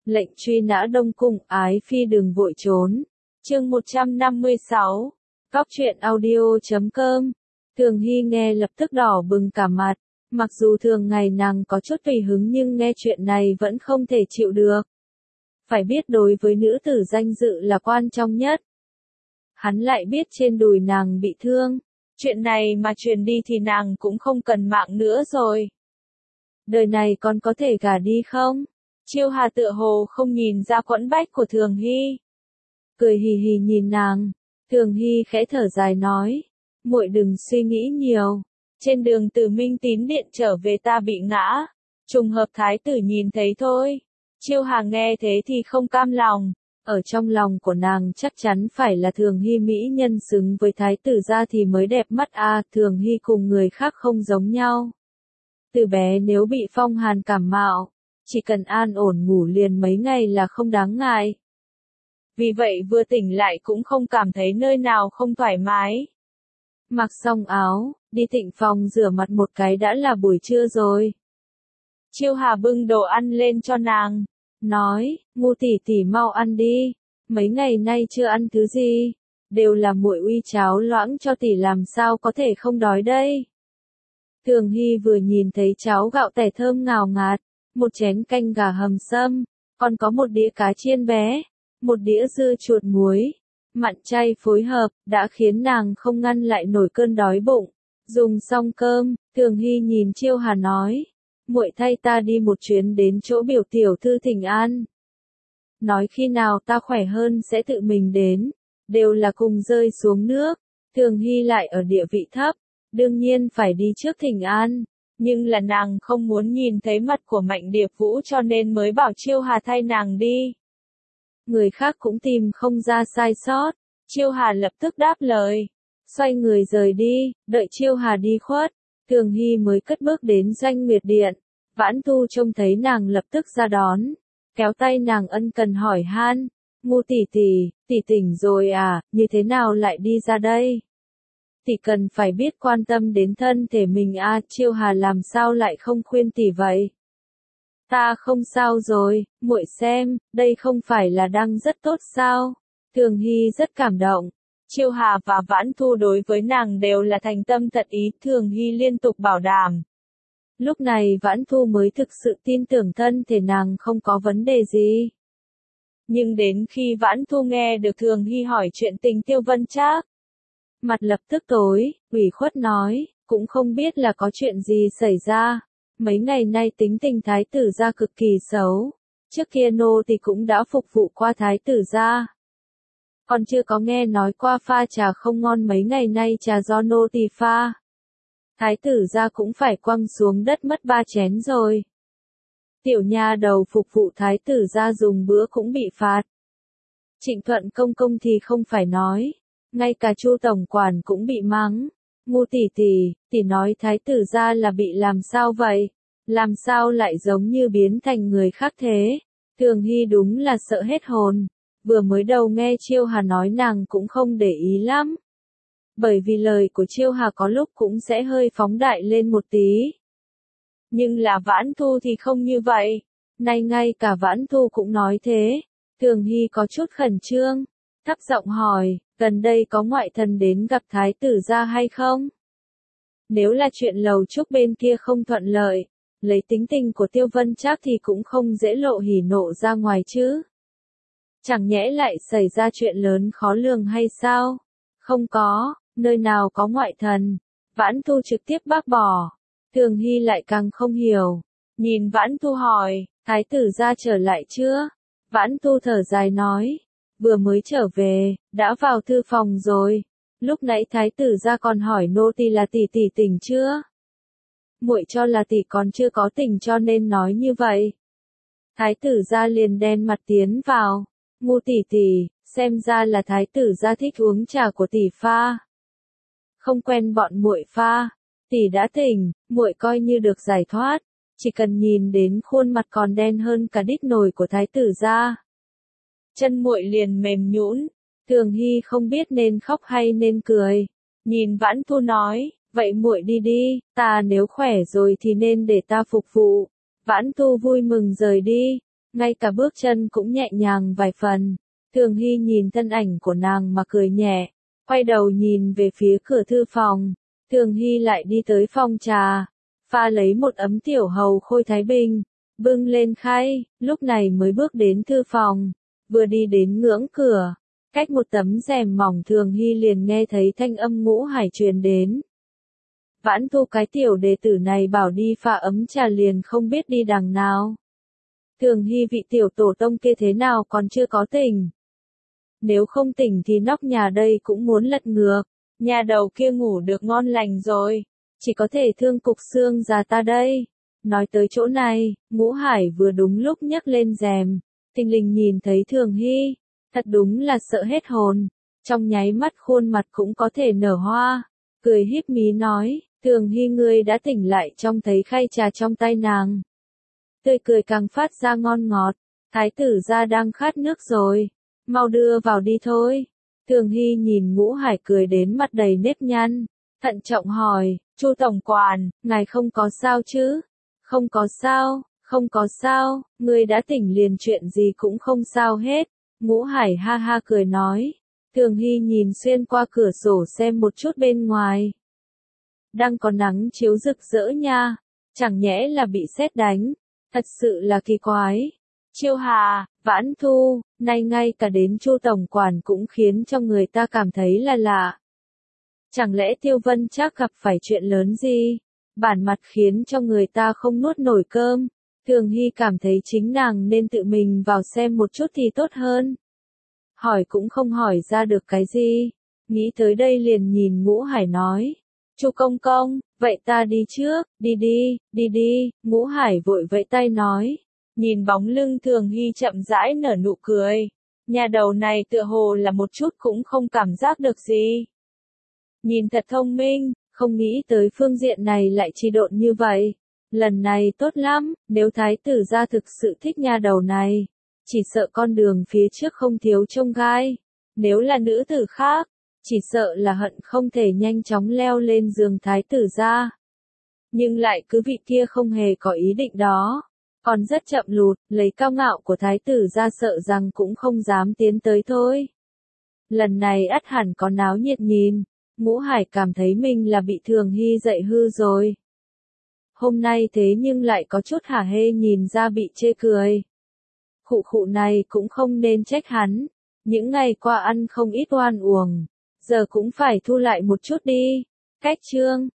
Lệnh truy nã Đông Cung, ái phi đừng vội trốn. Chương 156. Cóc truyện audio.com. Thường Hy nghe lập tức đỏ bừng cả mặt. Mặc dù thường ngày nàng có chút tùy hứng nhưng nghe chuyện này vẫn không thể chịu được. Phải biết đối với nữ tử danh dự là quan trọng nhất. Hắn lại biết trên đùi nàng bị thương. Chuyện này mà truyền đi thì nàng cũng không cần mạng nữa rồi. Đời này còn có thể gả đi không? Chiêu Hà tựa hồ không nhìn ra quẫn bách của Thường Hy. Cười hì hì nhìn nàng. Thường Hy khẽ thở dài nói. Muội đừng suy nghĩ nhiều. Trên đường từ Minh Tín Điện trở về ta bị ngã. Trùng hợp thái tử nhìn thấy thôi. Chiêu Hà nghe thế thì không cam lòng. Ở trong lòng của nàng chắc chắn phải là Thường Hy mỹ nhân xứng với thái tử gia thì mới đẹp mắt a. Thường Hy cùng người khác không giống nhau. Từ bé nếu bị phong hàn cảm mạo, chỉ cần an ổn ngủ liền mấy ngày là không đáng ngại. Vì vậy vừa tỉnh lại cũng không cảm thấy nơi nào không thoải mái. Mặc xong áo, đi tịnh phòng rửa mặt một cái đã là buổi trưa rồi. Chiêu Hà bưng đồ ăn lên cho nàng, nói, Ngu tỷ tỷ mau ăn đi, mấy ngày nay chưa ăn thứ gì, đều là muội uy cháo loãng cho tỷ làm sao có thể không đói đây. Thường Hy vừa nhìn thấy cháo gạo tẻ thơm ngào ngạt, một chén canh gà hầm sâm, còn có một đĩa cá chiên bé, một đĩa dưa chuột muối, mặn chay phối hợp, đã khiến nàng không ngăn lại nổi cơn đói bụng. Dùng xong cơm, Thường Hy nhìn Chiêu Hà nói, muội thay ta đi một chuyến đến chỗ biểu tiểu thư thỉnh an. Nói khi nào ta khỏe hơn sẽ tự mình đến, đều là cùng rơi xuống nước. Thường Hy lại ở địa vị thấp, đương nhiên phải đi trước thỉnh an, nhưng là nàng không muốn nhìn thấy mặt của Mạnh Điệp Vũ cho nên mới bảo Chiêu Hà thay nàng đi. Người khác cũng tìm không ra sai sót, Chiêu Hà lập tức đáp lời, xoay người rời đi, đợi Chiêu Hà đi khuất, Thường Hy mới cất bước đến Doanh Nguyệt Điện. Vãn Tu trông thấy nàng lập tức ra đón, kéo tay nàng ân cần hỏi han, Ngu tỷ tỷ tỉnh rồi à, như thế nào lại đi ra đây? Tỷ cần phải biết quan tâm đến thân thể mình à. Chiêu Hà làm sao lại không khuyên tỷ vậy? Ta không sao rồi, muội xem, đây không phải là đang rất tốt sao? Thường Hy rất cảm động. Chiêu Hà và Vãn Thu đối với nàng đều là thành tâm thật ý, Thường Hy liên tục bảo đảm. Lúc này Vãn Thu mới thực sự tin tưởng thân thể nàng không có vấn đề gì. Nhưng đến khi Vãn Thu nghe được Thường Hy hỏi chuyện tình Tiêu Vân Trác, mặt lập tức tối, ủy khuất nói, cũng không biết là có chuyện gì xảy ra. Mấy ngày nay tính tình thái tử gia cực kỳ xấu. Trước kia nô thì cũng đã phục vụ qua thái tử gia. Còn chưa có nghe nói qua pha trà không ngon, mấy ngày nay trà do nô tỳ pha. Thái tử gia cũng phải quăng xuống đất mất 3 chén rồi. Tiểu nha đầu phục vụ thái tử gia dùng bữa cũng bị phạt. Trịnh Thuận công công thì không phải nói, ngay cả Chu tổng quản cũng bị mắng. Ngu tỷ nói thái tử gia là bị làm sao vậy? Làm sao lại giống như biến thành người khác thế? Thường Hy đúng là sợ hết hồn. Vừa mới đầu nghe Chiêu Hà nói nàng cũng không để ý lắm. Bởi vì lời của Chiêu Hà có lúc cũng sẽ hơi phóng đại lên một tí. Nhưng là Vãn Thu thì không như vậy. Nay ngay cả Vãn Thu cũng nói thế. Thường Hy có chút khẩn trương, thấp giọng hỏi, gần đây có ngoại thần đến gặp thái tử gia hay không? Nếu là chuyện lầu trúc bên kia không thuận lợi, lấy tính tình của Tiêu Vân Trác thì cũng không dễ lộ hỉ nộ ra ngoài chứ. Chẳng nhẽ lại xảy ra chuyện lớn khó lường hay sao? Không có, nơi nào có ngoại thần. Vãn Thu trực tiếp bác bỏ. Thường Hy lại càng không hiểu. Nhìn Vãn Thu hỏi, thái tử gia trở lại chưa? Vãn Thu thở dài nói, vừa mới trở về, đã vào thư phòng rồi. Lúc nãy thái tử gia còn hỏi nô tỳ là tỷ tỉnh chưa? Muội cho là tỷ còn chưa có tỉnh cho nên nói như vậy. Thái tử gia liền đen mặt tiến vào. Ngu tỷ, xem ra là thái tử gia thích uống trà của tỷ pha. Không quen bọn muội pha, tỷ đã tỉnh, muội coi như được giải thoát. Chỉ cần nhìn đến khuôn mặt còn đen hơn cả đít nồi của thái tử gia, chân muội liền mềm nhũn. Thường Hy không biết nên khóc hay nên cười. Nhìn Vãn Thu nói, vậy muội đi đi, ta nếu khỏe rồi thì nên để ta phục vụ. Vãn Thu vui mừng rời đi. ngay cả bước chân cũng nhẹ nhàng vài phần. Thường Hy nhìn thân ảnh của nàng mà cười nhẹ, quay đầu nhìn về phía cửa thư phòng. Thường Hy lại đi tới phòng trà, pha lấy một ấm tiểu hầu khôi thái bình, bưng lên khay, lúc này mới bước đến thư phòng, vừa đi đến ngưỡng cửa, cách một tấm rèm mỏng Thường Hy liền nghe thấy thanh âm Ngũ Hải truyền đến. Vãn Thu cái tiểu đệ tử này bảo đi pha ấm trà liền không biết đi đằng nào. Thường Hy vị tiểu tổ tông kia thế nào còn chưa có tỉnh. Nếu không tỉnh thì nóc nhà đây cũng muốn lật ngược, nhà đầu kia ngủ được ngon lành rồi, chỉ có thể thương cục xương già ta đây. Nói tới chỗ này, Ngũ Hải vừa đúng lúc nhấc lên rèm, thình lình nhìn thấy Thường Hy, thật đúng là sợ hết hồn, trong nháy mắt khuôn mặt cũng có thể nở hoa, cười híp mí nói, Thường Hy ngươi đã tỉnh lại trông thấy khay trà trong tay nàng. Tươi cười càng phát ra ngon ngọt, thái tử gia đang khát nước rồi, mau đưa vào đi thôi. Thường Hy nhìn Ngũ Hải cười đến mặt đầy nếp nhăn, thận trọng hỏi, Chu tổng quản, ngài không có sao chứ? Không có sao, không có sao, ngươi đã tỉnh liền chuyện gì cũng không sao hết. Ngũ Hải ha ha cười nói. Thường Hy nhìn xuyên qua cửa sổ xem một chút bên ngoài. Đang có nắng chiếu rực rỡ nha, chẳng nhẽ là bị sét đánh, thật sự là kỳ quái. Chiêu Hà, Vãn Thu, nay ngay cả đến Chu tổng quản cũng khiến cho người ta cảm thấy là lạ. Chẳng lẽ Tiêu Vân chắc gặp phải chuyện lớn gì? Bản mặt khiến cho người ta không nuốt nổi cơm. Thường Hy cảm thấy chính nàng nên tự mình vào xem một chút thì tốt hơn. Hỏi cũng không hỏi ra được cái gì. Nghĩ tới đây liền nhìn Ngũ Hải nói. Chu công công, vậy ta đi trước, đi đi, Ngũ Hải vội vẫy tay nói. Nhìn bóng lưng Thường Hy chậm rãi nở nụ cười. Nhà đầu này tựa hồ là một chút cũng không cảm giác được gì. Nhìn thật thông minh, không nghĩ tới phương diện này lại trì độn như vậy. Lần này tốt lắm, nếu thái tử gia thực sự thích nhà đầu này, chỉ sợ con đường phía trước không thiếu chông gai. Nếu là nữ tử khác, chỉ sợ là hận không thể nhanh chóng leo lên giường thái tử gia. Nhưng lại cứ vị kia không hề có ý định đó, còn rất chậm lụt, lấy cao ngạo của thái tử gia sợ rằng cũng không dám tiến tới thôi. Lần này ắt hẳn có náo nhiệt nhìn. Ngũ Hải cảm thấy mình là bị Thường Hy dạy hư rồi. Hôm nay thế nhưng lại có chút hả hê nhìn ra bị chê cười. Khụ này cũng không nên trách hắn. Những ngày qua ăn không ít oan uổng. Giờ cũng phải thu lại một chút đi. Cách chương.